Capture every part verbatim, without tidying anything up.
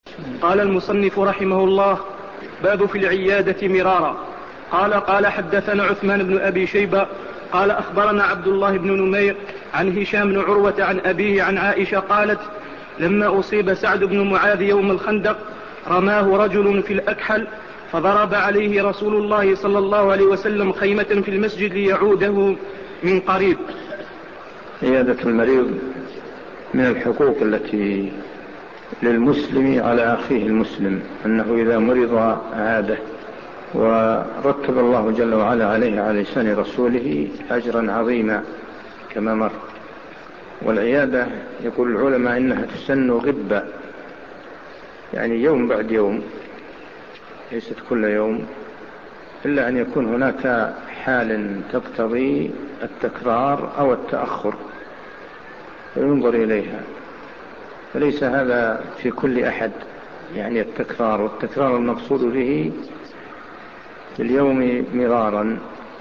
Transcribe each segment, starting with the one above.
قال المصنف رحمه الله: باب في العيادة مرارا. قال قال حدثنا عثمان بن أبي شيبة قال أخبرنا عبد الله بن نمير عن هشام بن عروة عن أبيه عن عائشة قالت: لما أصيب سعد بن معاذ يوم الخندق رماه رجل في الأكحل فضرب عليه رسول الله صلى الله عليه وسلم خيمة في المسجد ليعوده من قريب. عيادة المريض من الحقوق التي للمسلم على أخيه المسلم، أنه إذا مرض عاده، ورتب الله جل وعلا عليه على لسان رسوله أجرا عظيما كما مر. والعيادة يقول العلماء إنها تسن غبة، يعني يوم بعد يوم، ليست كل يوم، إلا أن يكون هناك حال تقتضي التكرار أو التأخر وينظر إليها، فليس هذا في كل أحد، يعني التكرار، والتكرار المقصود به في اليوم مرارا.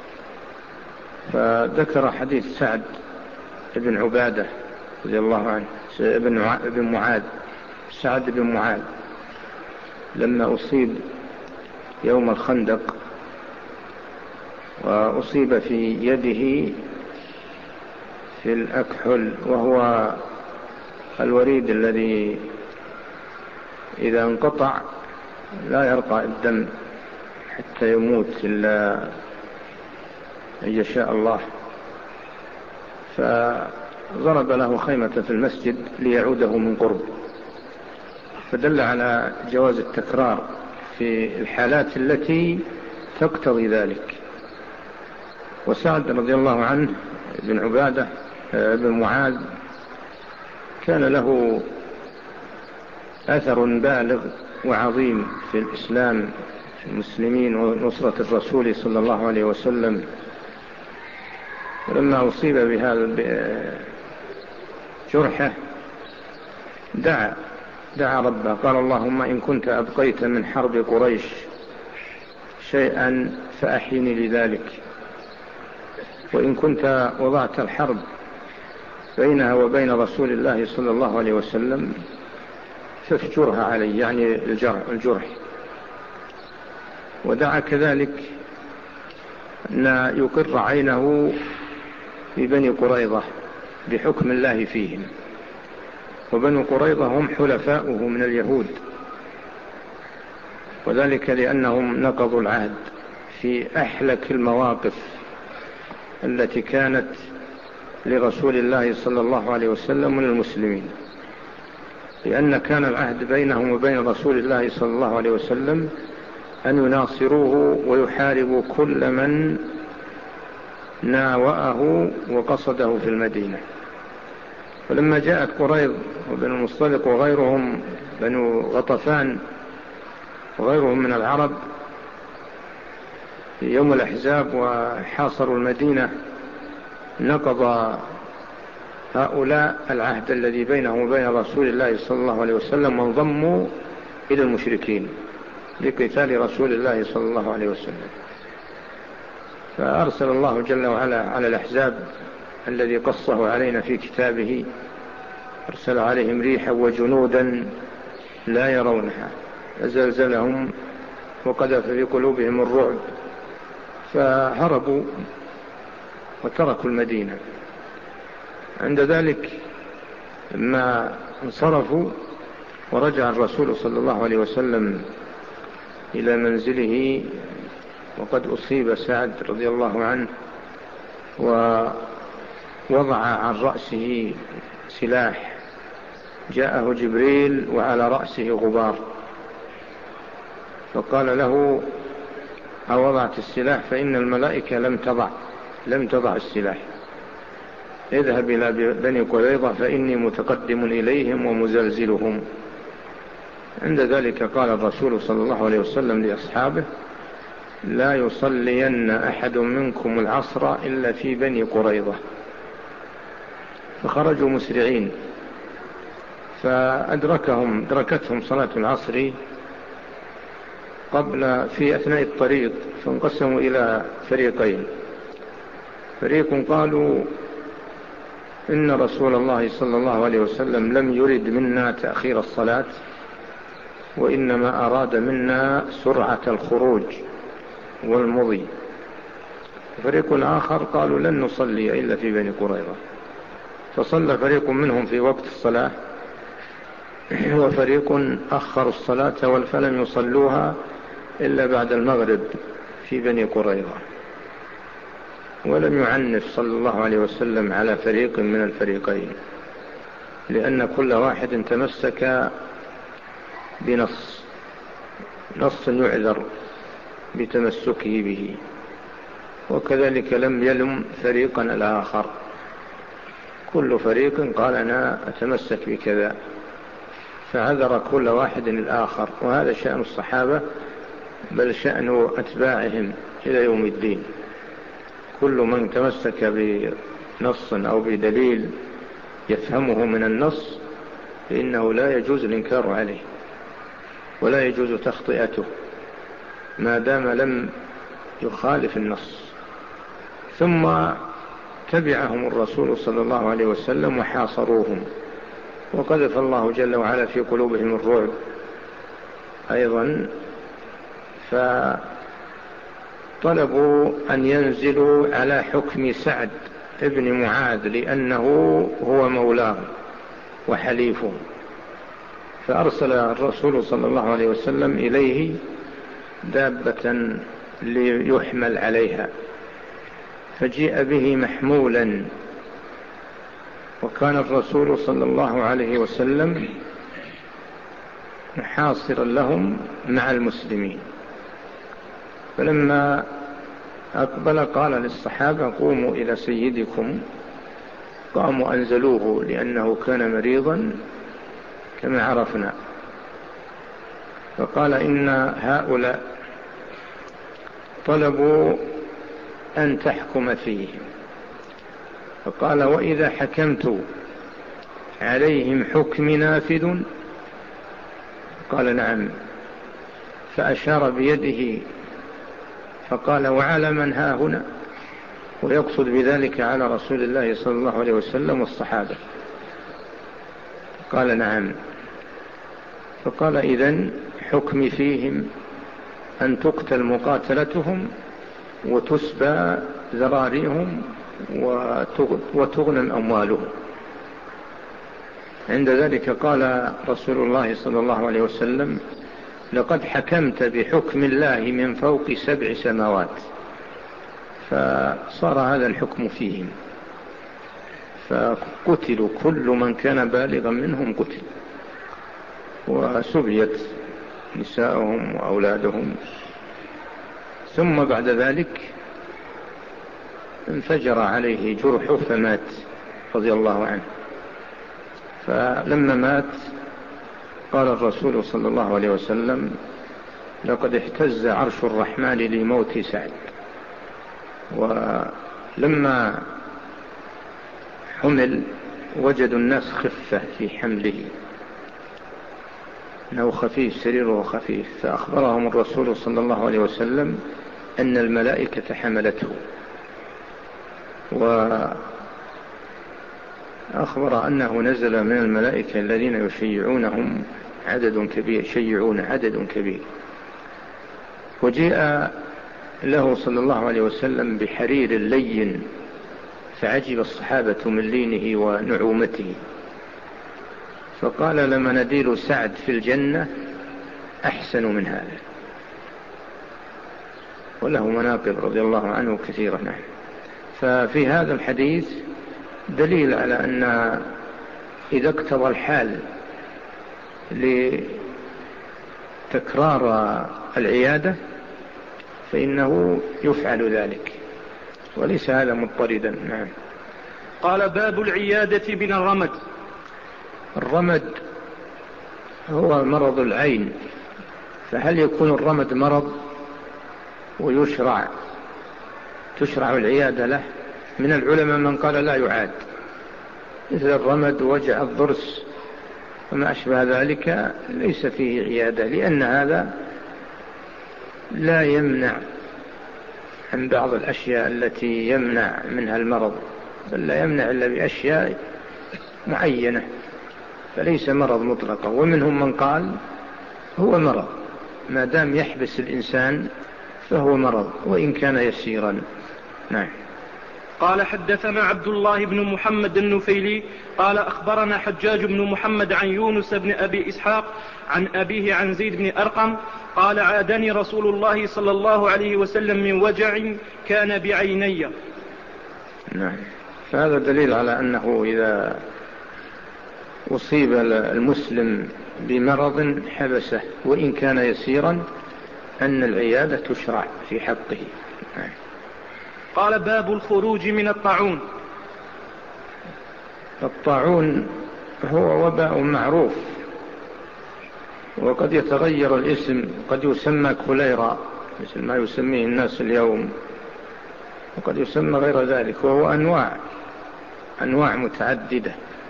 فذكر حديث سعد بن عبادة رضي الله عنه، ابن معاذ، سعد بن معاذ لما أصيب يوم الخندق وأصيب في يده في الأكحل، وهو الوريد الذي إذا انقطع لا يرقى الدم حتى يموت إلا أن يشاء الله. فضرب له خيمة في المسجد ليعوده من قرب، فدل على جواز التكرار في الحالات التي تقتضي ذلك. وسعد رضي الله عنه بن عبادة بن معاذ كان له أثر بالغ وعظيم في الإسلام، في المسلمين، ونصرة الرسول صلى الله عليه وسلم. ولما أصيب بهذا جرحه دعا دعا ربه، قال: اللهم إن كنت أبقيت من حرب قريش شيئا فأحيني لذلك، وإن كنت وضعت الحرب بينها وبين رسول الله صلى الله عليه وسلم فافجرها علي، يعني الجرح, الجرح. ودعا كذلك أن يقر عينه في بني قريظة بحكم الله فيهم، وبني قريظة هم حلفاؤه من اليهود، وذلك لأنهم نقضوا العهد في أحلك المواقف التي كانت لرسول الله صلى الله عليه وسلم وللمسلمين، لأن كان العهد بينهم وبين رسول الله صلى الله عليه وسلم أن يناصروه ويحاربوا كل من ناوأه وقصده في المدينة. ولما جاءت قريظ وبن المصطلق وغيرهم، بنو غطفان وغيرهم من العرب، في يوم الأحزاب وحاصروا المدينة، نقض هؤلاء العهد الذي بينهم وبين رسول الله صلى الله عليه وسلم، وانضموا إلى المشركين لقتال رسول الله صلى الله عليه وسلم. فأرسل الله جل وعلا على الأحزاب الذي قصه علينا في كتابه، أرسل عليهم ريحا وجنودا لا يرونها، فزلزلهم وقذف في قلوبهم الرعب، فهربوا وتركوا المدينة. عند ذلك لما انصرفوا ورجع الرسول صلى الله عليه وسلم إلى منزله، وقد أصيب سعد رضي الله عنه، ووضع عن رأسه سلاح، جاءه جبريل وعلى رأسه غبار، فقال له: أوضعت السلاح؟ فإن الملائكة لم تضع لم تضع السلاح، اذهب إلى بني قريظة فإني متقدم إليهم ومزلزلهم. عند ذلك قال الرسول صلى الله عليه وسلم لأصحابه: لا يصلين أحد منكم العصر إلا في بني قريظة. فخرجوا مسرعين، فأدركهم أدركتهم صلاة العصر قبل في أثناء الطريق، فانقسموا إلى فريقين. فريق قالوا: إن رسول الله صلى الله عليه وسلم لم يرد منا تأخير الصلاة، وإنما أراد منا سرعة الخروج والمضي. فريق آخر قالوا لن نصلي إلا في بني قريظة، فصلى فريق منهم في وقت الصلاة، وفريق أخر الصلاة فلم يصلوها إلا بعد المغرب في بني قريظة. ولم يعنف صلى الله عليه وسلم على فريق من الفريقين، لأن كل واحد تمسك بنص نص يعذر بتمسكه به، وكذلك لم يلم فريقا الآخر، كل فريق قال أنا أتمسك بكذا، فعذر كل واحد الآخر. وهذا شأن الصحابة، بل شأن أتباعهم إلى يوم الدين. كل من تمسك بنص أو بدليل يفهمه من النص فإنه لا يجوز الإنكار عليه ولا يجوز تخطئته ما دام لم يخالف النص. ثم تبعهم الرسول صلى الله عليه وسلم وحاصروهم، وقذف الله جل وعلا في قلوبهم الرعب أيضا، فطلبوا أن ينزلوا على حكم سعد ابن معاذ لأنه هو مولاه وحليفه. فأرسل الرسول صلى الله عليه وسلم إليه دابة ليحمل عليها، فجيء به محمولا، وكان الرسول صلى الله عليه وسلم محاصرا لهم مع المسلمين. فلما أقبل قال للصحابة قوموا إلى سيدكم، قاموا أنزلوه لأنه كان مريضا كما عرفنا. فقال إن هؤلاء طلبوا أن تحكم فيهم، فقال وإذا حكمت عليهم حكم نافذ؟ قال نعم. فأشار بيده فقال وعلى من ها هنا؟ ويقصد بذلك على رسول الله صلى الله عليه وسلم والصحابة. قال نعم. فقال إذن حكمي فيهم أن تقتل مقاتلتهم وتسبى ذراريهم وتغنم أموالهم. عند ذلك قال رسول الله صلى الله عليه وسلم لقد حكمت بحكم الله من فوق سبع سماوات. فصار هذا الحكم فيهم، فقتلوا كل من كان بالغا منهم قتل، وسبيت نساءهم وأولادهم. ثم بعد ذلك انفجر عليه جرحه فمات رضي الله عنه. فلما مات قال الرسول صلى الله عليه وسلم لقد اهتز عرش الرحمن لموت سعد. ولما حمل وجدوا الناس خفة في حمله، أنه خفيف، سريره خفيف، فأخبرهم الرسول صلى الله عليه وسلم أن الملائكة حملته، وأخبر أنه نزل من الملائكة الذين يشيعونهم عدد كبير، يشيعون عدد كبير. وجاء له صلى الله عليه وسلم بحرير لين، فعجب الصحابة من لينه ونعومته، فقال لمناديل سعد في الجنة أحسن من هذا. وله مناقب رضي الله عنه كثيرا. نعم. ففي هذا الحديث دليل على أن إذا اقتضى الحال لتكرار العيادة فإنه يفعل ذلك، وليس هذا مضطردا. نعم. قال باب العيادة من الرمد. الرمد هو مرض العين، فهل يكون الرمد مرض ويشرع تشرع العيادة له؟ من العلماء من قال لا يعاد، مثل الرمد وجع الضرس وما أشبه ذلك ليس فيه عيادة، لأن هذا لا يمنع عن بعض الأشياء التي يمنع منها المرض، بل لا يمنع إلا بأشياء معينة، فليس مرض مطلقا. ومنهم من قال هو مرض، ما دام يحبس الإنسان فهو مرض وإن كان يسيرا. نعم. قال حدثنا عبد الله بن محمد النفيلي قال أخبرنا حجاج بن محمد عن يونس بن أبي إسحاق عن أبيه عن زيد بن أرقم قال عادني رسول الله صلى الله عليه وسلم من وجع كان بعيني. نعم. فهذا دليل على أنه إذا أصيب المسلم بمرض حبسه وإن كان يسيرا أن العيادة تشرع في حقه. نعم. قال باب الخروج من الطاعون. الطاعون هو وباء معروف، وقد يتغير الاسم، قد يسمى كوليرا مثل ما يسميه الناس اليوم، وقد يسمى غير ذلك، وهو أنواع أنواع متعددة.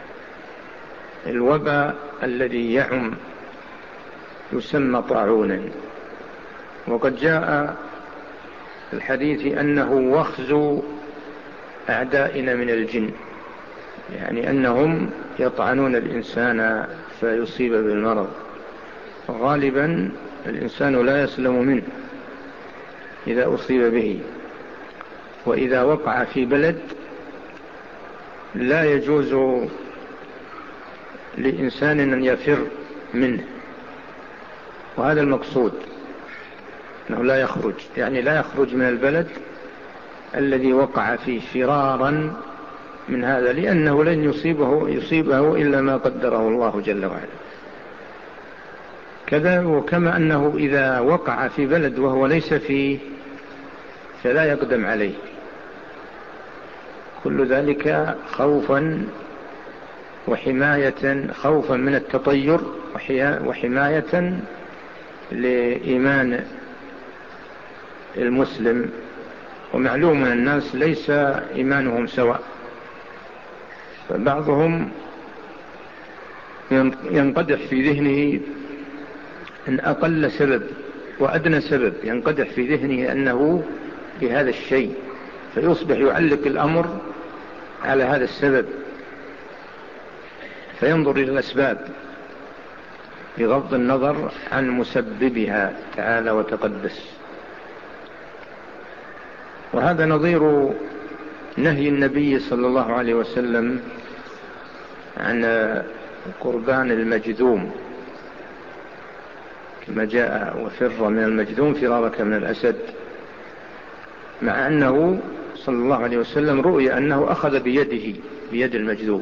الوباء الذي يعم يسمى طاعونا، وقد جاء الحديث أنه وخز أعدائنا من الجن، يعني أنهم يطعنون الإنسان فيصيب بالمرض، غالبا الإنسان لا يسلم منه إذا أصيب به. وإذا وقع في بلد لا يجوز لإنسان أن يفر منه، وهذا المقصود، أنه لا يخرج، يعني لا يخرج من البلد الذي وقع فيه فرارا من هذا، لأنه لن يصيبه, يصيبه إلا ما قدره الله جل وعلا. كذا وكما أنه إذا وقع في بلد وهو ليس فيه فلا يقدم عليه، كل ذلك خوفا وحماية، خوفا من التطير وحماية لإيمان المسلم. ومعلوم أن الناس ليس إيمانهم سواء، فبعضهم ينقدح في ذهنه أن أقل سبب وأدنى سبب ينقدح في ذهنه أنه بهذا الشيء، فيصبح يعلق الأمر على هذا السبب، فينظر إلى الأسباب بغض النظر عن مسببها تعالى وتقدس. وهذا نظير نهي النبي صلى الله عليه وسلم عن قربان المجذوم، كما جاء وفر من المجذوم فرارك من الأسد، مع أنه صلى الله عليه وسلم رؤي أنه أخذ بيده بيد المجذوم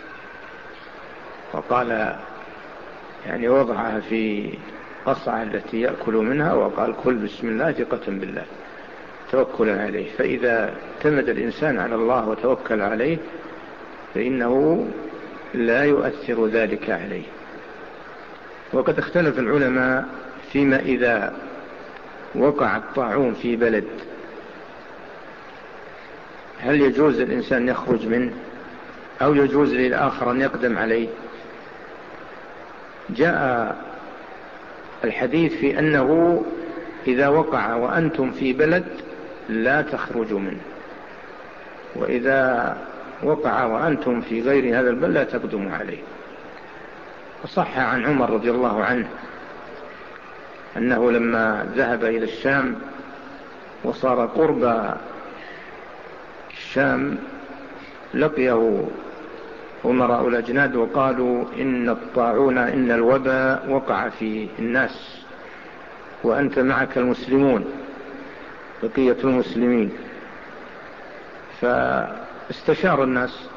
وقال، يعني وضعها في قصعة التي يأكل منها وقال كل بسم الله ثقة بالله توكلا عليه. فإذا اعتمد الإنسان على الله وتوكل عليه فإنه لا يؤثر ذلك عليه. وقد اختلف العلماء فيما إذا وقع الطاعون في بلد هل يجوز الإنسان يخرج منه أو يجوز للآخر أن يقدم عليه. جاء الحديث في أنه إذا وقع وأنتم في بلد لا تخرجوا منه، وإذا وقع وأنتم في غير هذا البلد لا تقدموا عليه. وصح عن عمر رضي الله عنه أنه لما ذهب إلى الشام وصار قرب الشام لقيه أمراء الأجناد وقالوا إن الطاعون إن الوباء وقع في الناس وأنت معك المسلمون بقية المسلمين. فاستشار الناس،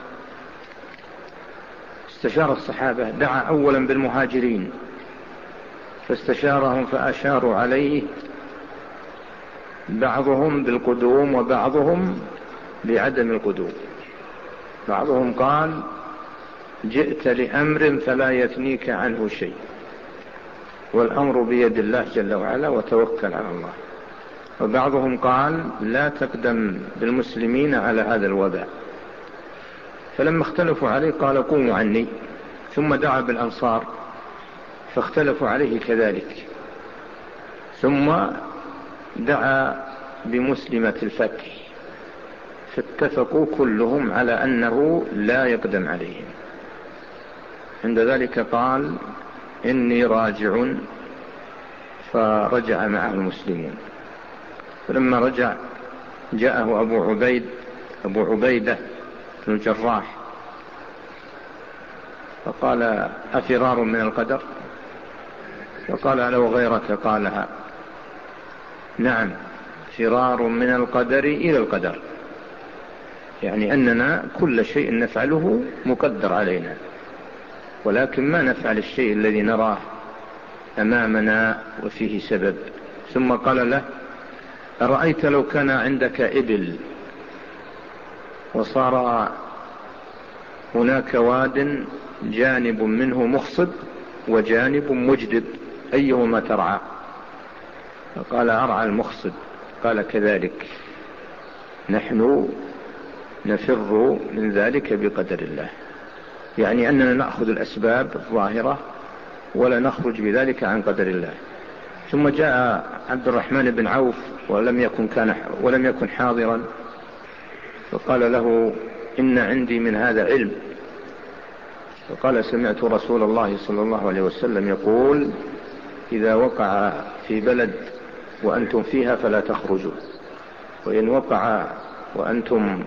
استشار الصحابة، دعا أولا بالمهاجرين فاستشارهم فأشاروا عليه، بعضهم بالقدوم وبعضهم بعدم القدوم. بعضهم قال جئت لأمر فلا يثنيك عنه شيء، والأمر بيد الله جل وعلا وتوكل على الله. وبعضهم قال لا تقدم بالمسلمين على هذا الوباء. فلما اختلفوا عليه قال قوموا عني، ثم دعا بالأنصار فاختلفوا عليه كذلك، ثم دعا بمسلمة الفتح فاتفقوا كلهم على أنه لا يقدم عليهم. عند ذلك قال إني راجع فرجع معه المسلمون. فلما رجع جاءه أبو عبيد أبو عبيدة بن الجراح فقال: أفرار من القدر؟ فقال: لو غيرك قالها. نعم، فرار من القدر إلى القدر، يعني أننا كل شيء نفعله مقدر علينا، ولكن ما نفعل الشيء الذي نراه أمامنا وفيه سبب. ثم قال له: أرأيت لو كان عندك إبل وصار هناك واد جانب منه مخصب وجانب مجدب، أيهما ترعى؟ فقال: أرعى المخصب. قال: كذلك نحن نفر من ذلك بقدر الله، يعني أننا نأخذ الأسباب الظاهرة ولا نخرج بذلك عن قدر الله. ثم جاء عبد الرحمن بن عوف ولم يكن, كان ولم يكن حاضرا، فقال له: إن عندي من هذا علم. فقال: سمعت رسول الله صلى الله عليه وسلم يقول: إذا وقع في بلد وأنتم فيها فلا تخرجوا، وإن وقع وأنتم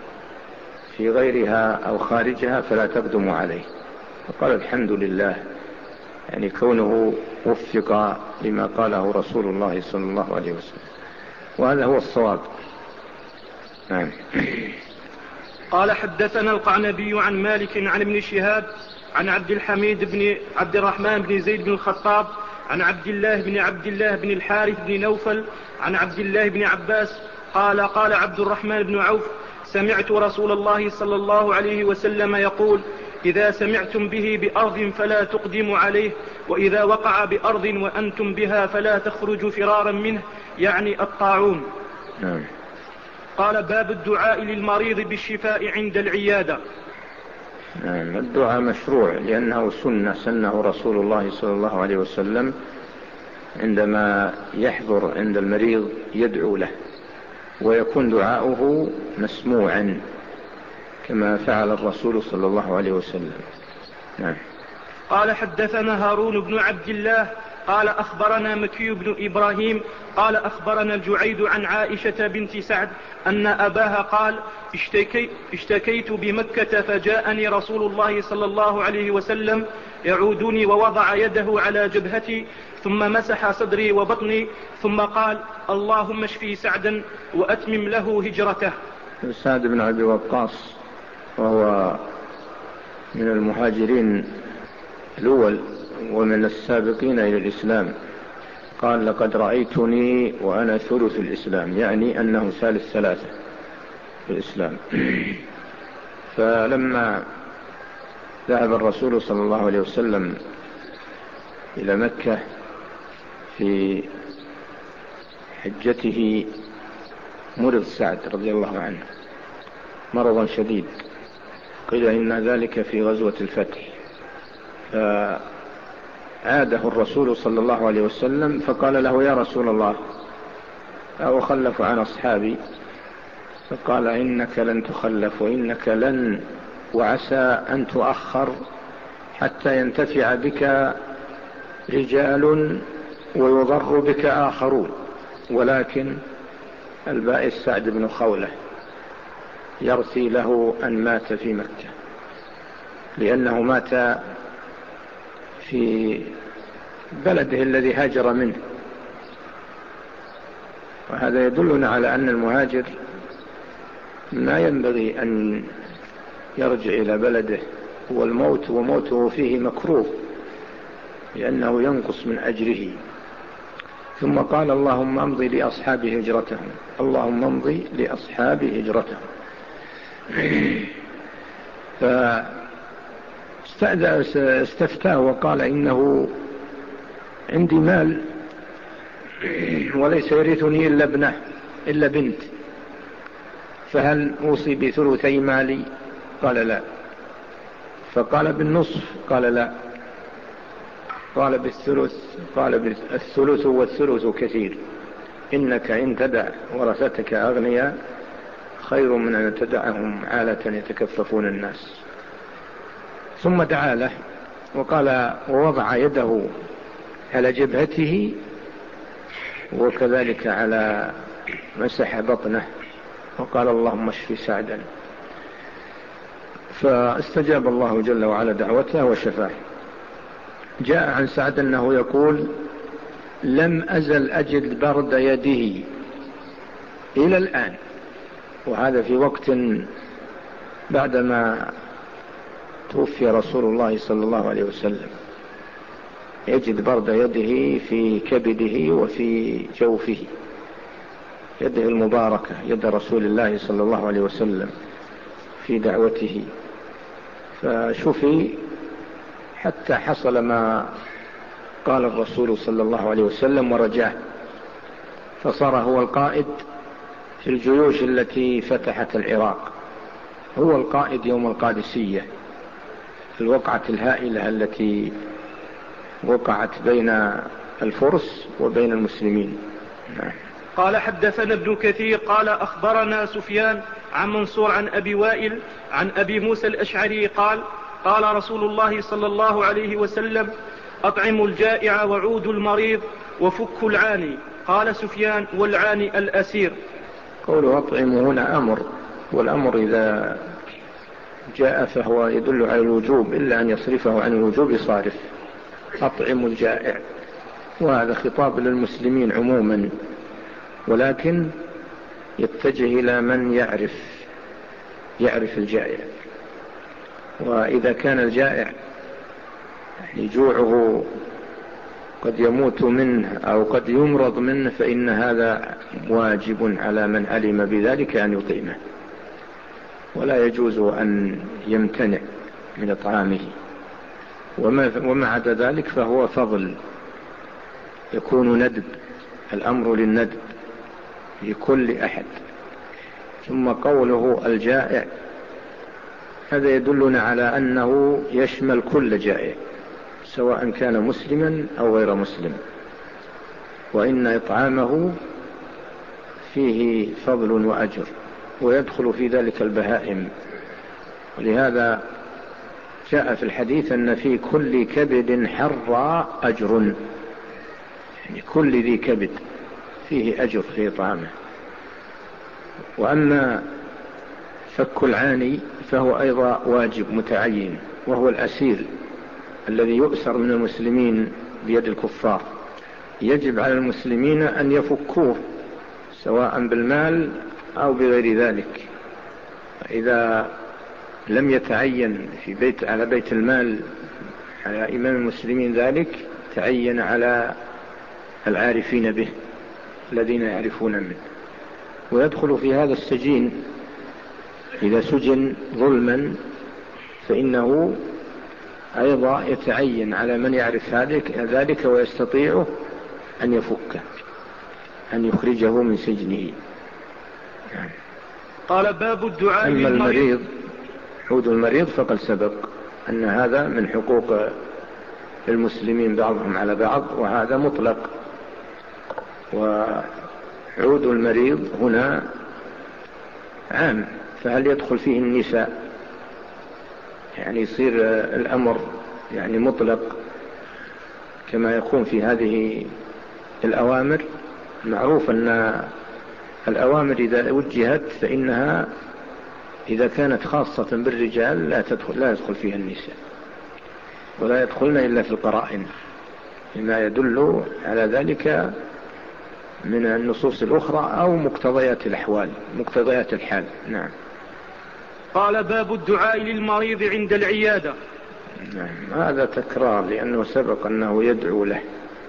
في غيرها أو خارجها فلا تقدموا عليه. فقال: الحمد لله، يعني كونه وفق لما قاله رسول الله صلى الله عليه وسلم، وهذا هو الصواب. نعم. قال: حدثنا القعنبي عن مالك عن ابن شهاب عن عبد الحميد بن عبد الرحمن بن زيد بن الخطاب عن عبد الله بن عبد الله بن الحارث بن نوفل عن عبد الله بن عباس قال: قال عبد الرحمن بن عوف: سمعت رسول الله صلى الله عليه وسلم يقول: إذا سمعتم به بأرض فلا تقدموا عليه، وإذا وقع بأرض وأنتم بها فلا تخرجوا فرارا منه، يعني الطاعون. نعم. قال: باب الدعاء للمريض بالشفاء عند العيادة. نعم، الدعاء مشروع لأنه سنة سنه رسول الله صلى الله عليه وسلم، عندما يحضر عند المريض يدعو له، ويكون دعاؤه مسموعا كما فعل الرسول صلى الله عليه وسلم. نعم. قال: حدثنا هارون بن عبد الله قال: أخبرنا مكي بن إبراهيم قال: أخبرنا الجعيد عن عائشة بنت سعد أن أباها قال: اشتكي اشتكيت بمكة فجاءني رسول الله صلى الله عليه وسلم يعودني ووضع يده على جبهتي ثم مسح صدري وبطني ثم قال: اللهم اشفي سعدا وأتمم له هجرته. سعد بن أبي وقاص وهو من المهاجرين الأول ومن السابقين إلى الإسلام، قال: لقد رأيتني وأنا ثلث الإسلام، يعني أنه ثالث ثلاثة في الإسلام. فلما ذهب الرسول صلى الله عليه وسلم إلى مكة في حجته مرض سعد رضي الله عنه مرضا شديد، قيل إن ذلك في غزوة الفتح، فعاده الرسول صلى الله عليه وسلم فقال له: يا رسول الله، أخلف عن أصحابي؟ فقال: إنك لن تخلف، وإنك لن وعسى أن تؤخر حتى ينتفع بك رجال ويضر بك آخرون، ولكن البائس سعد بن خولة يرثي له أن مات في مكة، لأنه مات في بلده الذي هاجر منه. وهذا يدلنا على أن المهاجر ما ينبغي أن يرجع إلى بلده، والموت وموته فيه مكروه لأنه ينقص من أجره. ثم قال: اللهم امضي لأصحاب هجرتهم، اللهم امضي لأصحاب هجرتهم. فاستفتاه وقال: إنه عندي مال وليس يرثني إلا ابنه إلا بنت، فهل أوصي بثلثي مالي؟ قال: لا. فقال: بالنصف؟ قال: لا. قال: بالثلث؟ قال: بالثلث، والثلث كثير، إنك إن تدع ورثتك أغنياء خير من أن تدعهم عالة يتكففون الناس. ثم دعا له وقال، ووضع يده على جبهته وكذلك على مسح بطنه وقال اللهم اشف سعدا، فاستجاب الله جل وعلا دعوته وشفاه. جاء عن سعد أنه يقول لم أزل أجد برد يده إلى الآن، وهذا في وقت بعدما توفي رسول الله صلى الله عليه وسلم، يجد برد يده في كبده وفي جوفه، يده المباركة يد رسول الله صلى الله عليه وسلم في دعوته، فشفي حتى حصل ما قال الرسول صلى الله عليه وسلم ورجاه، فصار هو القائد في الجيوش التي فتحت العراق، هو القائد يوم القادسية، الوقعة الهائلة التي وقعت بين الفرس وبين المسلمين. قال حدثنا ابن كثير قال أخبرنا سفيان عن منصور عن أبي وائل عن أبي موسى الأشعري قال قال رسول الله صلى الله عليه وسلم أطعموا الجائع وعودوا المريض وفكوا العاني. قال سفيان والعاني الأسير. قوله أطعموا هنا أمر، والأمر إذا جاء فهو يدل على الوجوب إلا أن يصرفه عن الوجوب صارف. أطعموا الجائع، وهذا خطاب للمسلمين عموما، ولكن يتجه إلى من يعرف يعرف الجائع. وإذا كان الجائع يعني جوعه قد يموت منه أو قد يمرض منه، فإن هذا واجب على من علم بذلك أن يطعمه، ولا يجوز أن يمتنع من إطعامه. وما عدا ذلك فهو فضل، يكون ندب، الأمر للندب لكل أحد. ثم قوله الجائع هذا يدلنا على أنه يشمل كل جائع سواء كان مسلما أو غير مسلم، وإن إطعامه فيه فضل وأجر، ويدخل في ذلك البهائم. ولهذا جاء في الحديث أن في كل كبد حر أجر، يعني كل ذي كبد فيه أجر في إطعامه. وأما فك العاني فهو أيضا واجب متعين، وهو الأسير الذي يؤسر من المسلمين بيد الكفار، يجب على المسلمين أن يفكوه سواء بالمال أو بغير ذلك. إذا لم يتعين في بيت على بيت المال على إمام المسلمين ذلك، تعين على العارفين به الذين يعرفون منه. ويدخل في هذا السجين إذا سجن ظلما فإنه أيضا يتعين على من يعرف ذلك ويستطيعه أن يفكه، أن يخرجه من سجنه. قال باب الدعاء أما للمريض. المريض عود المريض فقد سبق أن هذا من حقوق المسلمين بعضهم على بعض، وهذا مطلق. وعود المريض هنا عام، فهل يدخل فيه النساء؟ يعني يصير الأمر يعني مطلق كما يكون في هذه الأوامر. معروف أن الأوامر إذا وجهت فإنها إذا كانت خاصة بالرجال لا تدخل لا يدخل فيها النساء، ولا يدخلن إلا في القرائن لما يدل على ذلك من النصوص الأخرى أو مقتضيات الأحوال مقتضيات الحال. نعم. قال باب الدعاء للمريض عند العيادة. نعم، هذا تكرار لأنه سبق أنه يدعو له،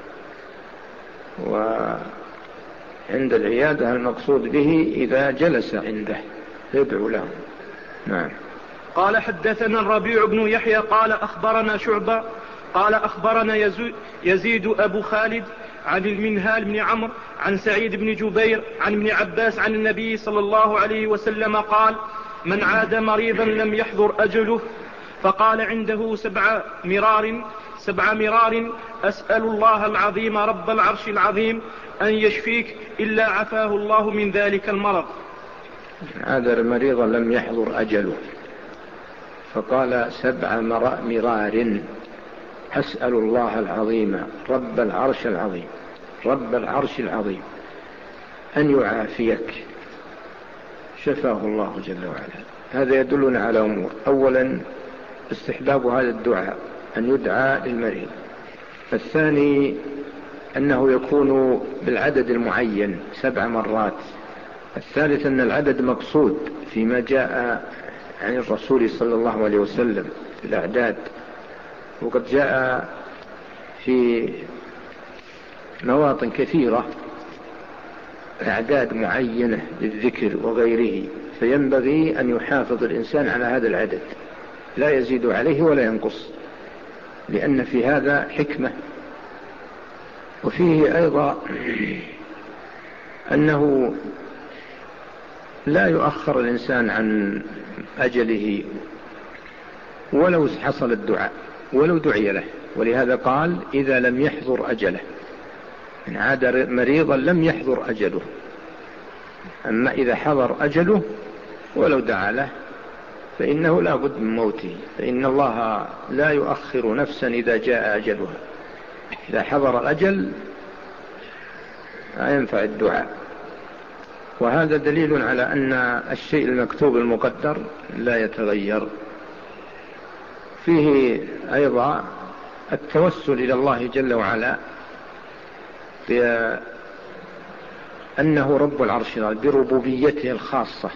وعند العيادة المقصود به إذا جلس عنده يدعو له. نعم. قال حدثنا الربيع بن يحيى قال أخبرنا شعبة قال أخبرنا يزيد أبو خالد عن المنهال بن عمرو عن سعيد بن جبير عن ابن عباس عن النبي صلى الله عليه وسلم قال من عاد مريضا لم يحضر أجله فقال عنده سبع مرار سبع مرار أسأل الله العظيم رب العرش العظيم أن يشفيك إلا عفاه الله من ذلك المرض. عاد مريضا لم يحضر أجله فقال سبع مرار أسأل الله العظيم رب العرش العظيم رب العرش العظيم أن يعافيك، شفاه الله جل وعلا. هذا يدلنا على أمور: أولا استحباب هذا الدعاء أن يدعى للمريض. الثاني أنه يكون بالعدد المعين سبع مرات. الثالث أن العدد مقصود فيما جاء عن الرسول صلى الله عليه وسلم في الأعداد، وقد جاء في مواطن كثيرة أعداد معينة للذكر وغيره، فينبغي أن يحافظ الإنسان على هذا العدد، لا يزيد عليه ولا ينقص، لأن في هذا حكمة. وفيه أيضا أنه لا يؤخر الإنسان عن أجله ولو حصل الدعاء، ولو دعي له. ولهذا قال: إذا لم يحضر أجله، إن عاد مريضا لم يحضر أجله. أما إذا حضر أجله ولو دعا له فإنه لا بد من موته، فإن الله لا يؤخر نفسا إذا جاء أجلها. إذا حضر الأجل لا ينفع الدعاء. وهذا دليل على أن الشيء المكتوب المقدر لا يتغير. فيه أيضا التوسل إلى الله جل وعلا بأنه رب العرش بربوبيته الخاصة،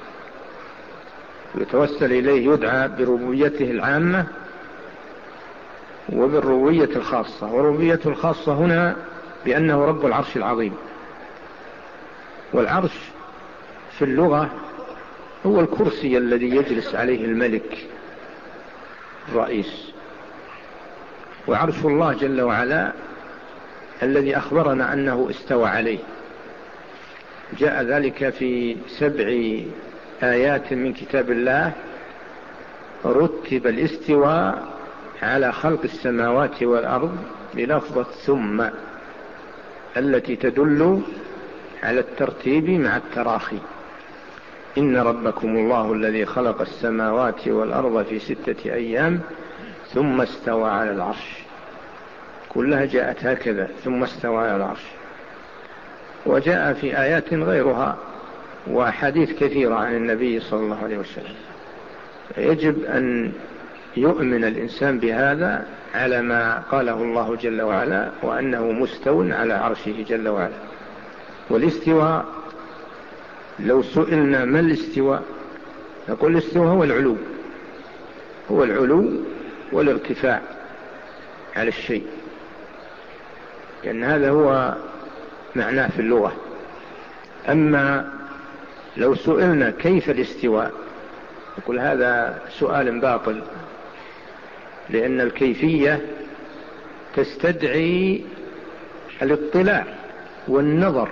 يتوسل إليه، يدعى بربوبيته العامة وبالربوبية الخاصة. وربوبيته الخاصة هنا بأنه رب العرش العظيم. والعرش في اللغة هو الكرسي الذي يجلس عليه الملك الرئيس. وعرش الله جل وعلا الذي أخبرنا أنه استوى عليه، جاء ذلك في سبع آيات من كتاب الله. رتب الاستواء على خلق السماوات والأرض بلفظة ثم، التي تدل على الترتيب مع التراخي. إن ربكم الله الذي خلق السماوات والأرض في ستة أيام ثم استوى على العرش. كلها جاءت هكذا: ثم استوى على العرش. وجاء في آيات غيرها وحديث كثيرة عن النبي صلى الله عليه وسلم. يجب أن يؤمن الإنسان بهذا على ما قاله الله جل وعلا، وأنه مستو على عرشه جل وعلا. والاستواء لو سئلنا ما الاستواء نقول الاستواء هو العلو، هو العلو والارتفاع على الشيء، لأن هذا هو معناه في اللغة. أما لو سئلنا كيف الاستواء نقول هذا سؤال باطل، لأن الكيفية تستدعي الاطلاع والنظر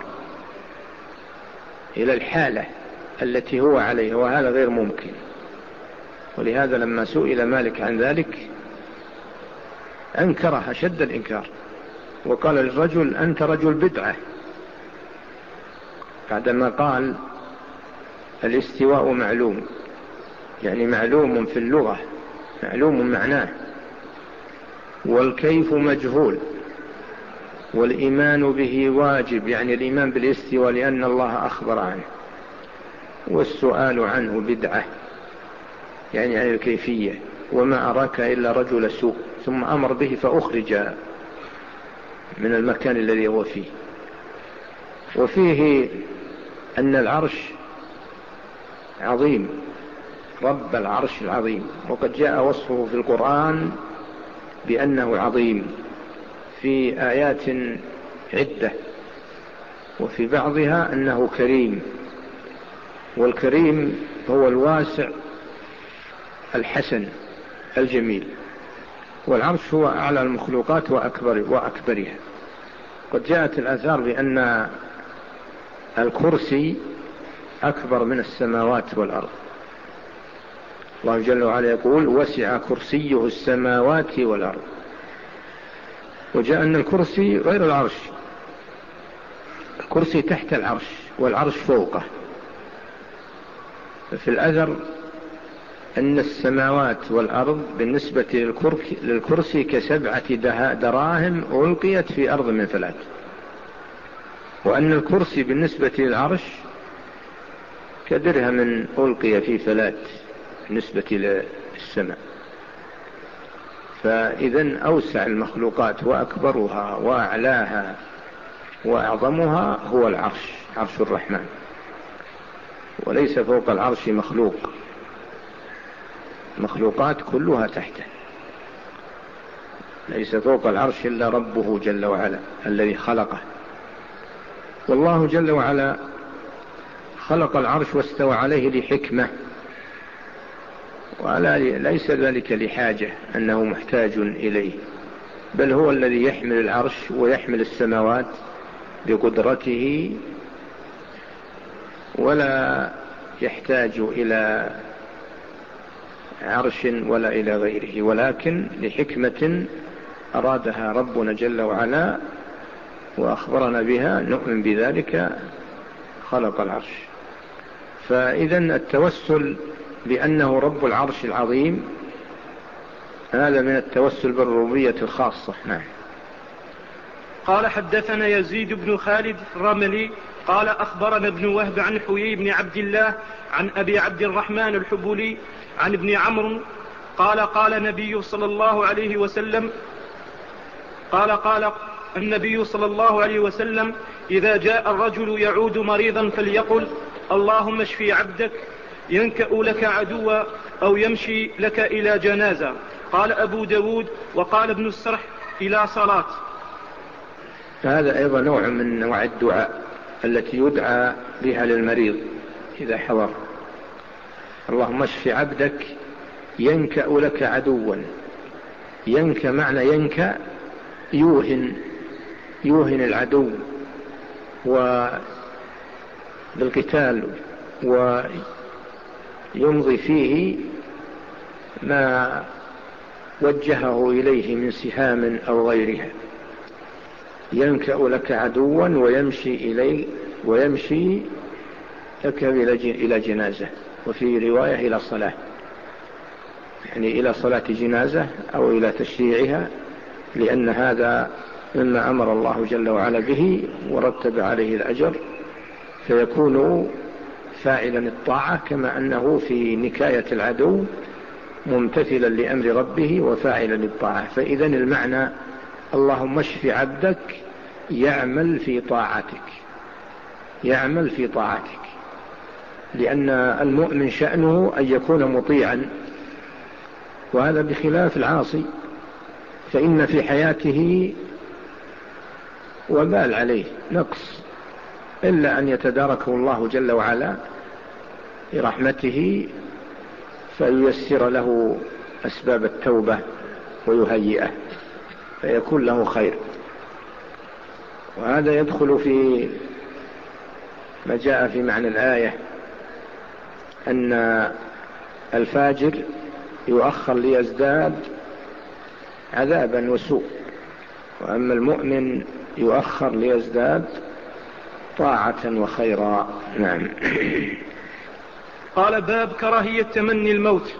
إلى الحالة التي هو عليها، وهذا غير ممكن. ولهذا لما سئل مالك عن ذلك أنكره شد الإنكار، وقال للرجل: أنت رجل بدعة، بعدما قال الاستواء معلوم، يعني معلوم في اللغة، معلوم معناه، والكيف مجهول، والإيمان به واجب، يعني الإيمان بالاستواء لأن الله أخبر عنه، والسؤال عنه بدعة، يعني عن الكيفية. وما أراك إلا رجل سوء، ثم أمر به فأخرج من المكان الذي هو فيه. وفيه أن العرش عظيم، رب العرش العظيم، وقد جاء وصفه في القرآن بأنه عظيم في آيات عدة، وفي بعضها أنه كريم. والكريم هو الواسع الحسن الجميل. والعرش هو أعلى المخلوقات وأكبر وأكبرها. قد جاءت الآثار بأن الكرسي أكبر من السماوات والأرض. الله جل وعلا يقول: وسع كرسيه السماوات والأرض. وجاء أن الكرسي غير العرش، الكرسي تحت العرش والعرش فوقه. في الأثر أن السماوات والأرض بالنسبة للكرسي كسبعة دراهم ألقيت في أرض من فلات. وأن الكرسي بالنسبة للعرش كدرهم ألقي في فلات بالنسبة للسماء. فإذن أوسع المخلوقات وأكبرها وأعلاها وأعظمها هو العرش، عرش الرحمن، وليس فوق العرش مخلوق، مخلوقات كلها تحته، ليس فوق العرش إلا ربه جل وعلا الذي خلقه. والله جل وعلا خلق العرش واستوى عليه لحكمة، وليس ذلك لحاجة أنه محتاج إليه، بل هو الذي يحمل العرش ويحمل السماوات بقدرته، ولا يحتاج إلى عرش ولا إلى غيره، ولكن لحكمة أرادها ربنا جل وعلا وأخبرنا بها نؤمن بذلك خلق العرش. فإذن التوسل بأنه رب العرش العظيم هذا من التوسل بالربوبية الخاصة. نعم. قال حدثنا يزيد بن خالد الرملي قال أخبرنا ابن وهب عن حيي بن عبد الله عن أبي عبد الرحمن الحبولي عن ابن عمرو قال قال النبي صلى الله عليه وسلم قال قال النبي صلى الله عليه وسلم إذا جاء الرجل يعود مريضا فليقل اللهم اشفي عبدك ينكأ لك عدوا أو يمشي لك إلى جنازة. قال أبو داود وقال ابن السرح إلى صلاة. هذا أيضا نوع من نوع الدعاء التي يدعى بها للمريض إذا حضر. اللهم اشف عبدك ينكأ لك عدوا. ينكأ معنى ينكأ يوهن يوهن العدو وبالقتال ويمضي فيه ما وجهه إليه من سهام أو غيرها. ينكأ لك عدوا ويمشي إليه ويمشي لك إلى جنازة، وفي رواية إلى صلاة، يعني إلى صلاة جنازة أو إلى تشييعها، لأن هذا مما أمر الله جل وعلا به ورتب عليه الأجر، فيكون فاعلا الطاعة كما أنه في نكاية العدو ممتثلا لأمر ربه وفاعلا للطاعة. فإذن المعنى اللهم اشف عبدك يعمل في طاعتك، يعمل في طاعتك، لأن المؤمن شأنه أن يكون مطيعا، وهذا بخلاف العاصي، فإن في حياته وبال عليه نقص، إلا أن يتداركه الله جل وعلا برحمته فييسر له أسباب التوبة ويهيئه فيكون له خير. وهذا يدخل في ما جاء في معنى الآية أن الفاجر يؤخر ليزداد عذابا وسوء، وأما المؤمن يؤخر ليزداد طاعة وخيرا. نعم. قال باب كراهية تمني الموت.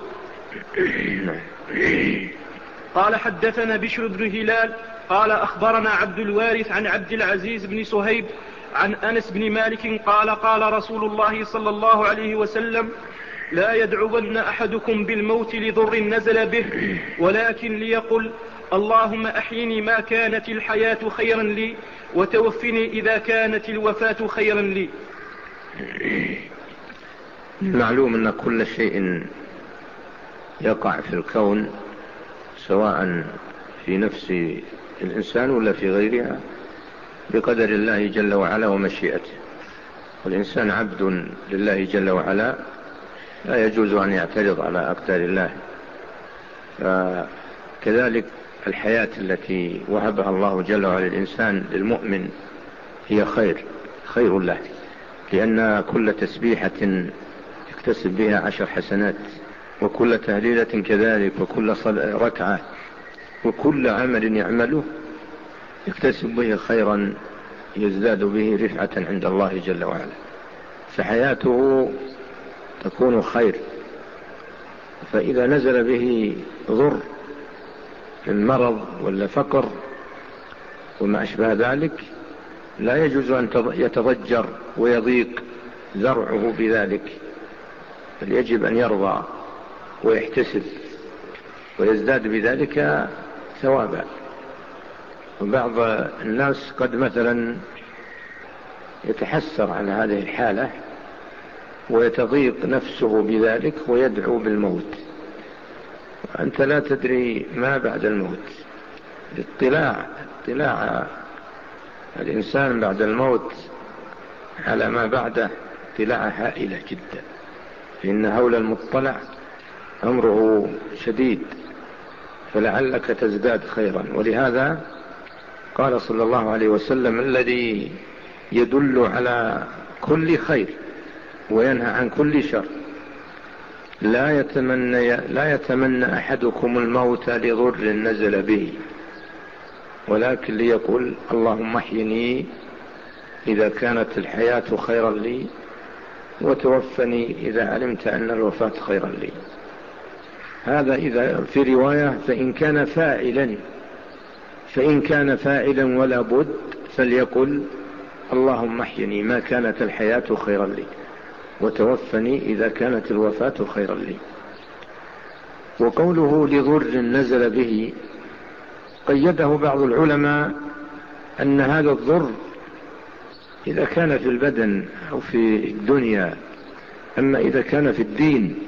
قال حدثنا بشر بن هلال قال أخبرنا عبد الوارث عن عبد العزيز بن صهيب عن أنس بن مالك قال قال رسول الله صلى الله عليه وسلم لا يدعون أحدكم بالموت لضر نزل به، ولكن ليقل اللهم أحيني ما كانت الحياة خيرا لي وتوفني إذا كانت الوفاة خيرا لي. معلوم أن كل شيء يقع في الكون سواء في نفس الإنسان ولا في غيرها بقدر الله جل وعلا ومشيئته، والإنسان عبد لله جل وعلا لا يجوز أن يعترض على أقدار الله. فكذلك الحياة التي وهبها الله جل وعلا للإنسان للمؤمن هي خير خير له، لأن كل تسبيحة يكتسب بها عشر حسنات، وكل تهليلة كذلك، وكل ركعة وكل عمل يعمله يكتسب به خيرا يزداد به رفعة عند الله جل وعلا، فحياته تكون خير. فإذا نزل به ضر من مرض ولا فقر وما أشبه ذلك لا يجوز أن يتضجر ويضيق زرعه بذلك، بل يجب أن يرضى ويحتسب ويزداد بذلك ثوابا. وبعض الناس قد مثلا يتحسر عن هذه الحالة ويتضيق نفسه بذلك ويدعو بالموت، أنت لا تدري ما بعد الموت. الاطلاع اطلاع الإنسان بعد الموت على ما بعده اطلاع هائلة جدا، فإن هول المطلع أمره شديد، فلعلك تزداد خيرا. ولهذا قال صلى الله عليه وسلم: الذي يدل على كل خير وينهى عن كل شر لا يتمنى, لا يتمنى أحدكم الموت لضر نزل به، ولكن ليقول: اللهم احيني إذا كانت الحياة خيرا لي، وتوفني إذا علمت أن الوفاة خيرا لي. هذا إذا في رواية فإن كان فاعلا فإن كان فاعلا ولا بد فليقل: اللهم احيني ما كانت الحياة خيرا لي، وتوفني إذا كانت الوفاة خيرا لي. وقوله لضر نزل به قيده بعض العلماء أن هذا الضر إذا كان في البدن أو في الدنيا، أما إذا كان في الدين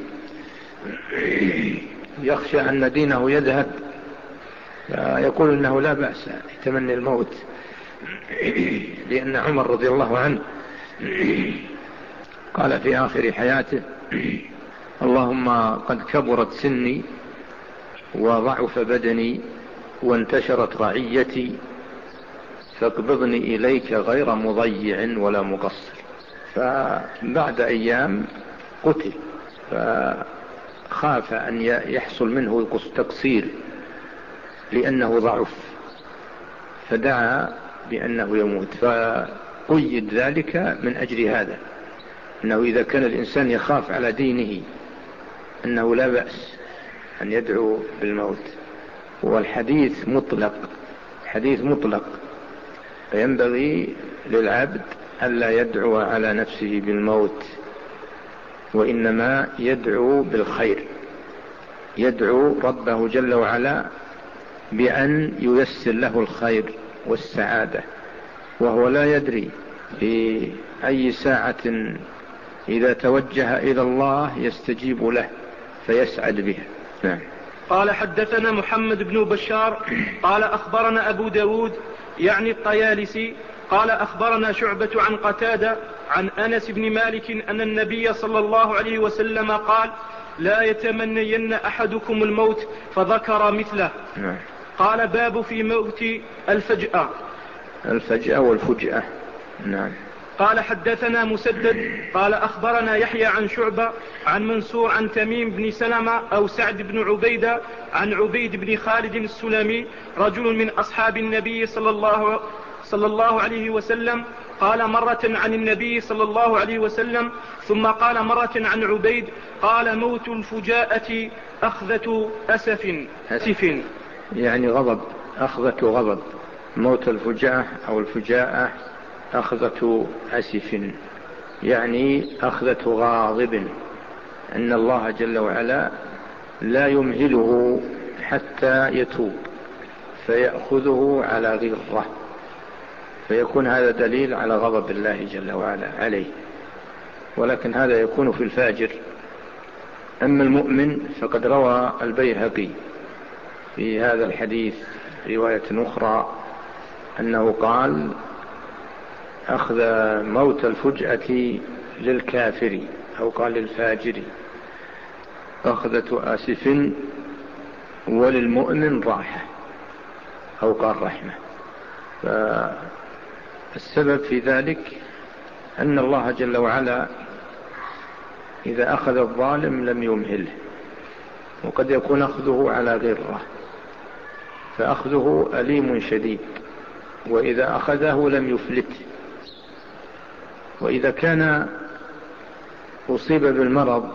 يخشى أن دينه يذهب، يقول إنه لا بأس يتمنى الموت، لأن عمر رضي الله عنه قال في آخر حياته: اللهم قد كبرت سني وضعف بدني وانتشرت رعيتي، فاقبضني إليك غير مضيع ولا مقصر. فبعد أيام قتل، فخاف أن يحصل منه تقصير لأنه ضعف، فدعا بأنه يموت، فقيد ذلك من أجل هذا، أنه إذا كان الإنسان يخاف على دينه أنه لا بأس أن يدعو بالموت. والحديث مطلق، حديث مطلق، فينبغي للعبد ألا يدعو على نفسه بالموت، وإنما يدعو بالخير، يدعو ربه جل وعلا بأن ييسر له الخير والسعادة، وهو لا يدري في أي ساعة إذا توجه إلى الله يستجيب له فيسعد بها. نعم. قال: حدثنا محمد بن بشار قال أخبرنا أبو داود يعني الطيالسي قال أخبرنا شعبة عن قتادة عن أنس بن مالك أن النبي صلى الله عليه وسلم قال: لا يتمنين أحدكم الموت، فذكر مثله. نعم. قال: باب في موت الفجأة. الفجأة والفجأة. نعم. قال: حدثنا مسدد قال أخبرنا يحيى عن شعبة عن منصور عن تميم بن سلمة أو سعد بن عبيدة عن عبيد بن خالد السلمي رجل من أصحاب النبي صلى الله, صلى الله عليه وسلم، قال مرة عن النبي صلى الله عليه وسلم، ثم قال مرة عن عبيد، قال: موت الفجاءة أخذة أسف أسف يعني غضب، أخذة غضب. موت الفجاءة أو الفجاءة أخذة أسف، يعني أخذة غاضب، أن الله جل وعلا لا يمهله حتى يتوب فيأخذه على غرة، فيكون هذا دليل على غضب الله جل وعلا عليه. ولكن هذا يكون في الفاجر. أما المؤمن فقد روى البيهقي في هذا الحديث رواية أخرى أنه قال: أخذ موت الفجأة للكافر، أو قال للفاجر أخذة آسف، وللمؤمن راحة، أو قال رحمة. فالسبب في ذلك أن الله جل وعلا إذا أخذ الظالم لم يمهله، وقد يكون أخذه على غرة، فأخذه أليم شديد، وإذا أخذه لم يفلته. وإذا كان أصيب بالمرض،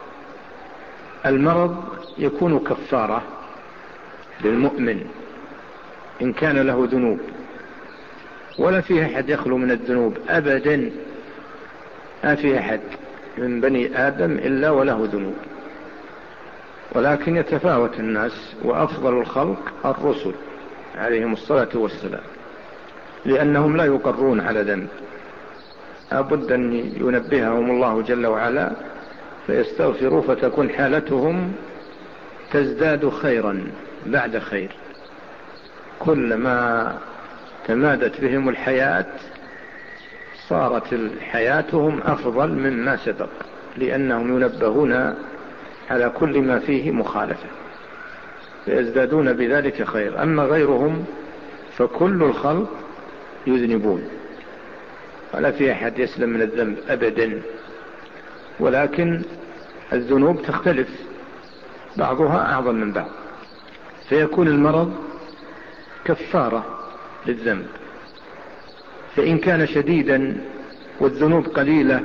المرض يكون كفارة للمؤمن إن كان له ذنوب، ولا فيه أحد يخلو من الذنوب أبدا، ما فيه أحد من بني آدم إلا وله ذنوب، ولكن يتفاوت الناس، وأفضل الخلق الرسل عليهم الصلاة والسلام، لأنهم لا يقرون على ذنب، أبد أن ينبههم الله جل وعلا فيستغفروا، فتكون حالتهم تزداد خيرا بعد خير، كلما تمادت بهم الحياة صارت حياتهم أفضل مما سبق، لأنهم ينبهون على كل ما فيه مخالفة فيزدادون بذلك خير. أما غيرهم فكل الخلق يذنبون، ولا في أحد يسلم من الذنب أبدا، ولكن الذنوب تختلف، بعضها أعظم من بعض، فيكون المرض كفارة للذنب، فإن كان شديدا والذنوب قليلة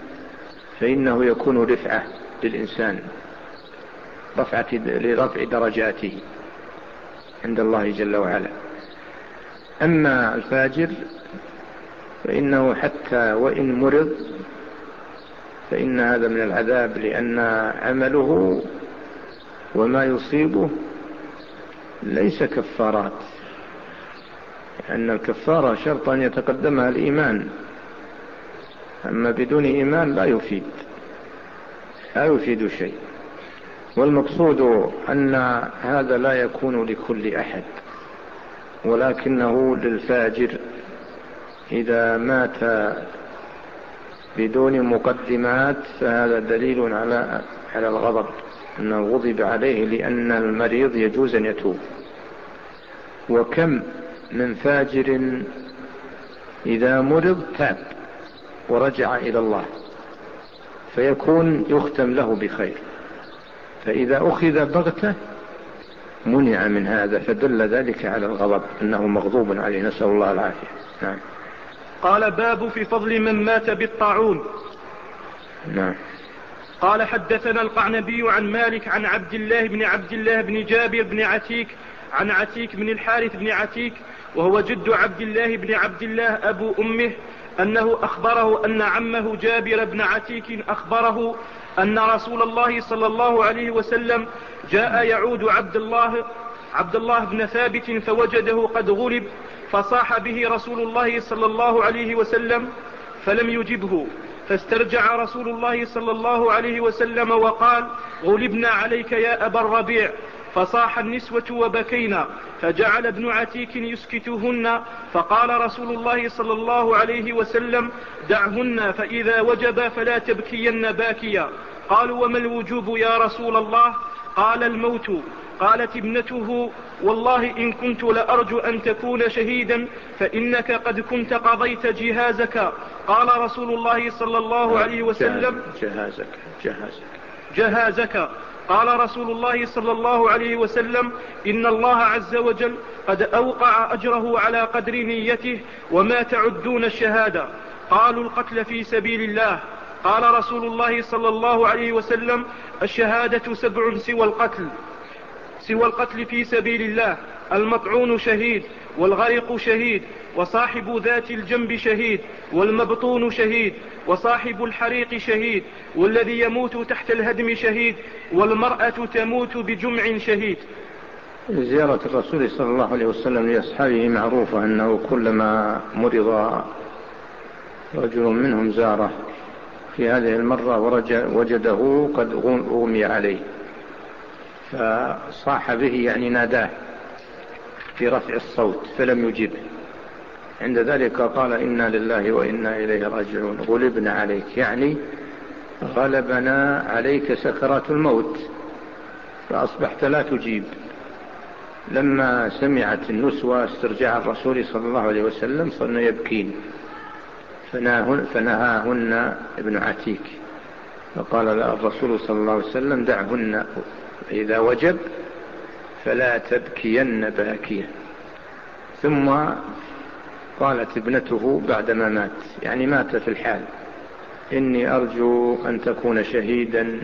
فإنه يكون رفعة للإنسان، رفعة لرفع درجاته عند الله جل وعلا. أما الفاجر فإنه حتى وإن مرض فإن هذا من العذاب، لأن عمله وما يصيبه ليس كفارات، لأن الكفارة شرط أن يتقدمها الإيمان، أما بدون إيمان لا يفيد لا يفيد شيء. والمقصود أن هذا لا يكون لكل أحد، ولكنه للفاجر إذا مات بدون مقدمات فهذا دليل على على الغضب، أنه غضب عليه، لأن المريض يجوز أن يتوب. وكم من فاجر إذا مرض تاب ورجع إلى الله فيكون يختم له بخير، فإذا أخذ بغته منع من هذا، فدل ذلك على الغضب، أنه مغضوب عليه، نسأل الله العافية. نعم. قال باب في فضل من مات بالطاعون. نعم. قال حدثنا القعنبي عن مالك عن عبد الله بن عبد الله بن جابر بن عتيك عن عتيك بن الحارث بن عتيك وهو جد عبد الله بن عبد الله أبو أمه أنه أخبره أن عمه جابر بن عتيك أخبره أن رسول الله صلى الله عليه وسلم جاء يعود عبد الله عبد الله بن ثابت فوجده قد غلب، فصاح به رسول الله صلى الله عليه وسلم فلم يجبه، فاسترجع رسول الله صلى الله عليه وسلم وقال: غلبنا عليك يا أبا الربيع. فصاح النسوة وبكينا، فجعل ابن عتيك يسكتهن، فقال رسول الله صلى الله عليه وسلم: دعهن، فإذا وجب فلا تبكين باكيا. قالوا: وما الوجوب يا رسول الله؟ قال: الموت. قالت ابنته: والله إن كنت لأرجو أن تكون شهيدا فإنك قد كنت قضيت جهازك. قال رسول الله صلى الله عليه وسلم: جهازك جهازك جهازك. قال رسول الله صلى الله عليه وسلم: إن الله عز وجل قد أوقع أجره على قدر نيته، وما تعدون الشهادة؟ قالوا: القتل في سبيل الله. قال رسول الله صلى الله عليه وسلم: الشهادة سبع سوى القتل سوى القتل في سبيل الله: المطعون شهيد، والغرق شهيد، وصاحب ذات الجنب شهيد، والمبطون شهيد، وصاحب الحريق شهيد، والذي يموت تحت الهدم شهيد، والمرأة تموت بجمع شهيد. زيارة الرسول صلى الله عليه وسلم لأصحابه معروفة، أنه كلما مرض رجل منهم زاره، في هذه المرة وجده قد غمي عليه فصاح به، يعني ناداه في رفع الصوت فلم يجب. عند ذلك قال: إنا لله وإنا إليه راجعون، غلبنا عليك، يعني غلبنا عليك سكرات الموت فأصبحت لا تجيب. لما سمعت النسوة استرجاع الرسول صلى الله عليه وسلم صرنا يبكين، فنهاهن ابن عتيك، فقال لا الرسول صلى الله عليه وسلم: دعهن، إذا وجب فلا تبكين باكيا. ثم قالت ابنته بعدما مات، يعني مات في الحال: إني أرجو أن تكون شهيدا،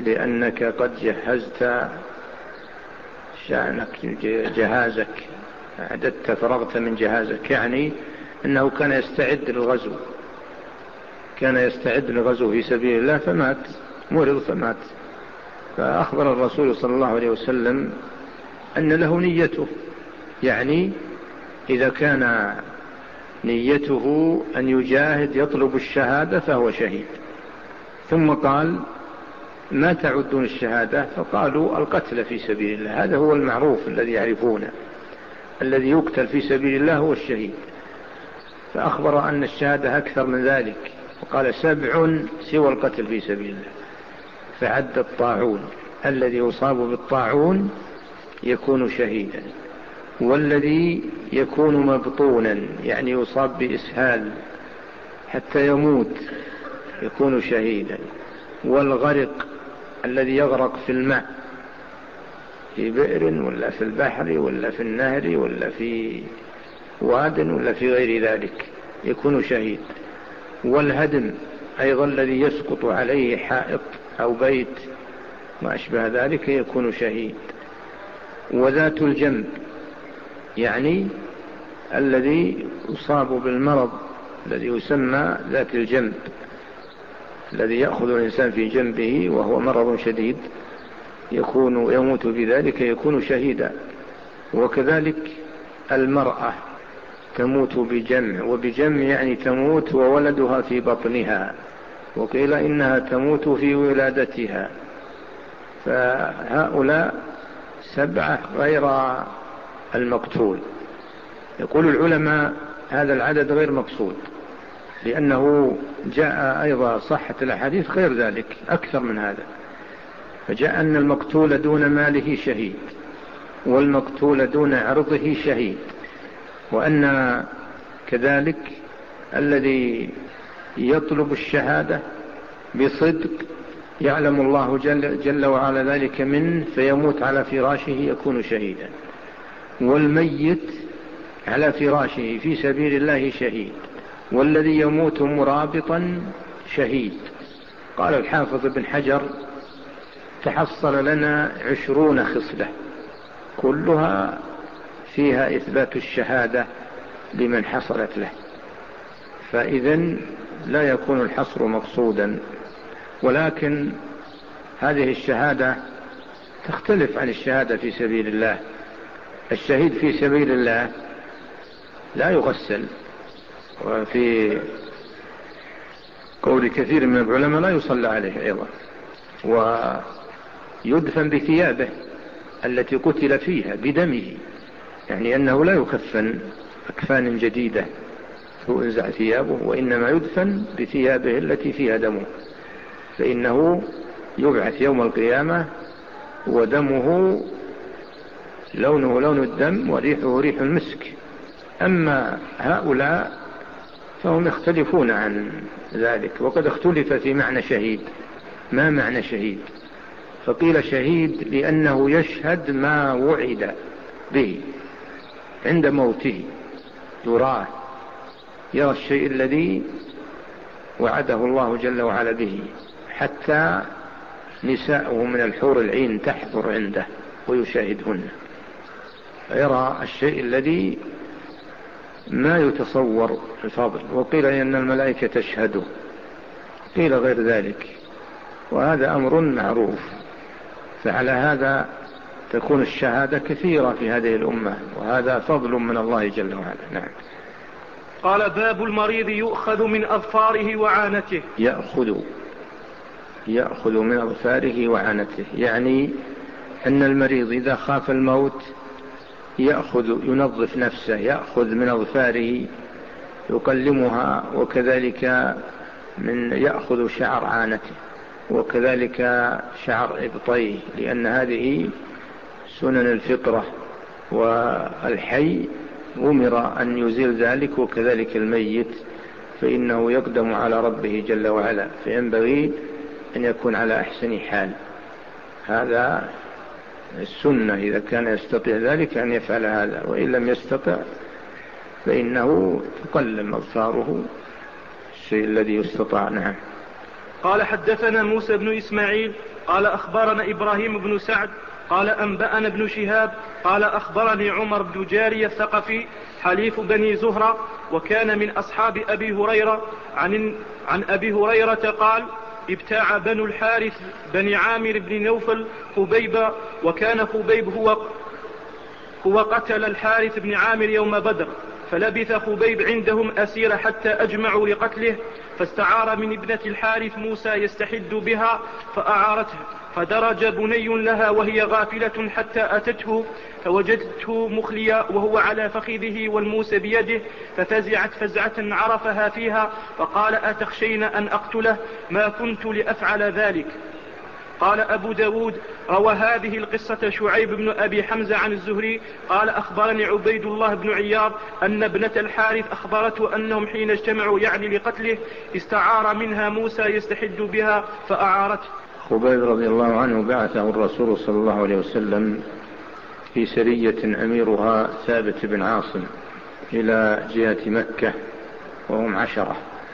لأنك قد جهزت شأنك جهازك، أعددت فرغت من جهازك، يعني أنه كان يستعد للغزو، كان يستعد للغزو في سبيل الله فمات، مرض فمات. فأخبر الرسول صلى الله عليه وسلم أن له نيته، يعني إذا كان نيته أن يجاهد يطلب الشهادة فهو شهيد. ثم قال: ما تعدون الشهادة؟ فقالوا: القتل في سبيل الله. هذا هو المعروف الذي يعرفونه، الذي يقتل في سبيل الله هو الشهيد. فأخبر أن الشهادة أكثر من ذلك، وقال: سبع سوى القتل في سبيل الله. فعد الطاعون، الذي يصاب بالطاعون يكون شهيدا، والذي يكون مبطونا يعني يصاب بإسهال حتى يموت يكون شهيدا، والغرق الذي يغرق في الماء في بئر ولا في البحر ولا في النهر ولا في واد ولا في غير ذلك يكون شهيد، والهدم أيضا الذي يسقط عليه حائط أو بيت ما أشبه ذلك يكون شهيد، وذات الجنب يعني الذي يصاب بالمرض الذي يسمى ذات الجنب، الذي يأخذ الإنسان في جنبه وهو مرض شديد يكون يموت بذلك يكون شهيدا. وكذلك المرأة تموت بجمع، وبجمع يعني تموت وولدها في بطنها، وقيل إنها تموت في ولادتها. فهؤلاء سبعة غير المقتول. يقول العلماء هذا العدد غير مقصود، لأنه جاء أيضا صحة الأحاديث غير ذلك أكثر من هذا. فجاء أن المقتول دون ماله شهيد، والمقتول دون عرضه شهيد، وأن كذلك الذي يطلب الشهادة بصدق يعلم الله جل, جل وعلا ذلك منه فيموت على فراشه يكون شهيدا، والميت على فراشه في سبيل الله شهيد، والذي يموت مرابطا شهيد. قال الحافظ ابن حجر: تحصل لنا عشرون خصلة كلها فيها إثبات الشهادة لمن حصلت له، فإذن لا يكون الحصر مقصودا. ولكن هذه الشهادة تختلف عن الشهادة في سبيل الله. الشهيد في سبيل الله لا يغسل، وفي قول كثير من العلماء لا يصلى عليه أيضا، ويدفن بثيابه التي قتل فيها بدمه، يعني أنه لا يكفن أكفان جديدة تنزع ثيابه، وإنما يدفن بثيابه التي فيها دمه، فإنه يبعث يوم القيامة ودمه لونه لون الدم وريحه ريح المسك. أما هؤلاء فهم يختلفون عن ذلك، وقد اختلف في معنى شهيد. ما معنى شهيد؟ فقيل شهيد لأنه يشهد ما وعد به عند موته، يراه، يرى الشيء الذي وعده الله جل وعلا به، حتى نساءه من الحور العين تحضر عنده ويشاهدهن، فيرى الشيء الذي ما يتصور الفضل. وقيل إن الملائكة تشهده، قيل غير ذلك، وهذا أمر معروف. فعلى هذا تكون الشهادة كثيرة في هذه الأمة، وهذا فضل من الله جل وعلا. نعم. قال: باب المريض يؤخذ من أظفاره وعانته. يأخذ يأخذ من أظفاره وعانته، يعني أن المريض إذا خاف الموت يأخذ ينظف نفسه، يأخذ من أظفاره يقلمها، وكذلك من يأخذ شعر عانته، وكذلك شعر إبطيه، لأن هذه سنن الفطرة، والحي أمر أن يزيل ذلك، وكذلك الميت فإنه يقدم على ربه جل وعلا، فينبغي أن يكون على أحسن حال. هذا السنة، إذا كان يستطيع ذلك أن يفعل هذا، وإن لم يستطع فإنه تقلم أظفاره، الشيء الذي يستطاع. نعم. قال: حدثنا موسى بن إسماعيل قال أخبرنا إبراهيم بن سعد قال أنبأنا ابن شهاب قال أخبرني عمر بن جارية الثقفي حليف بني زهرة وكان من أصحاب أبي هريرة عن, عن أبي هريرة قال ابتاع بنو الحارث بني عامر بن نوفل خبيب، وكان خبيب هو, هو قتل الحارث بن عامر يوم بدر، فلبث خبيب عندهم أسير حتى أجمعوا لقتله، فاستعار من ابنة الحارث موسى يستحد بها فأعارته، فدرج بني لها وهي غافلة حتى أتته فوجدته مخليا وهو على فخذه والموسى بيده، ففزعت فزعة عرفها فيها فقال أتخشين أن أقتله؟ ما كنت لأفعل ذلك. قال أبو داود روى هذه القصة شعيب بن أبي حمزة عن الزهري قال أخبرني عبيد الله بن عياض أن ابنة الحارث أخبرته أنهم حين اجتمعوا يعني لقتله استعار منها موسى يستحد بها فأعارته. خبيب رضي الله عنه بعثه الرسول صلى الله عليه وسلم في سرية أميرها ثابت بن عاصم إلى جهة مكة وهم عشرة،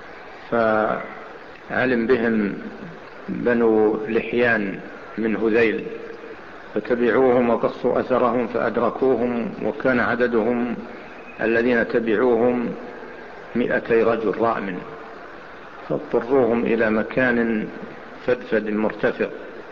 فعلم بهم بنو لحيان من هذيل فتبعوهم وقصوا أثرهم فأدركوهم، وكان عددهم الذين تبعوهم مئتي رجل رأم، فاضطروهم إلى مكان فدفد مرتفع،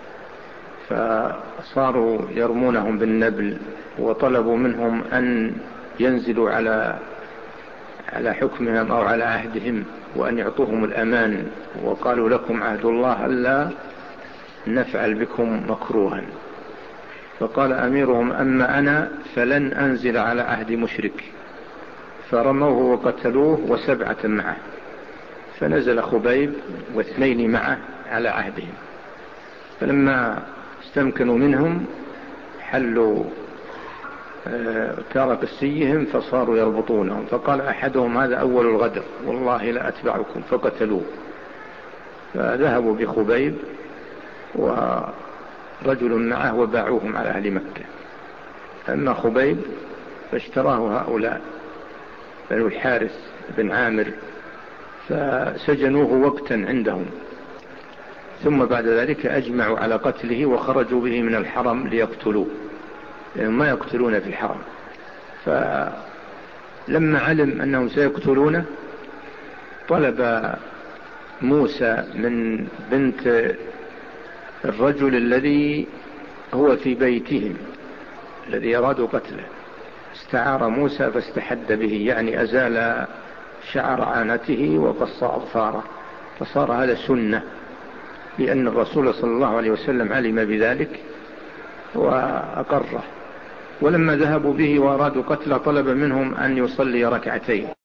فصاروا يرمونهم بالنبل وطلبوا منهم أن ينزلوا على على حكمهم أو على عهدهم وأن يعطوهم الأمان، وقالوا لكم عهد الله ألا نفعل بكم مكروها. فقال أميرهم أما أنا فلن أنزل على عهد مشرك، فرموه وقتلوه وسبعة معه، فنزل خبيب واثنين معه على عهدهم، فلما استمكنوا منهم حلوا تارك السيهم فصاروا يربطونهم، فقال أحدهم هذا أول الغدر والله لا أتبعكم، فقتلوه. فذهبوا بخبيب ورجل معه وباعوهم على أهل مكة. أما خبيب فاشتراه هؤلاء بنو الحارث بن عامر فسجنوه وقتا عندهم، ثم بعد ذلك أجمعوا على قتله وخرجوا به من الحرم ليقتلوه، لأنهم ما يقتلون في الحرم. فلما علم أنهم سيقتلونه طلب موسى من بنت الرجل الذي هو في بيتهم الذي أرادوا قتله، استعار موسى فاستحد به، يعني أزال شعر عانته وقص أظفاره، فصار هذا سنة، لأن الرسول صلى الله عليه وسلم علم بذلك وأقره. ولما ذهبوا به وأرادوا قتله طلب منهم أن يصلي ركعتين.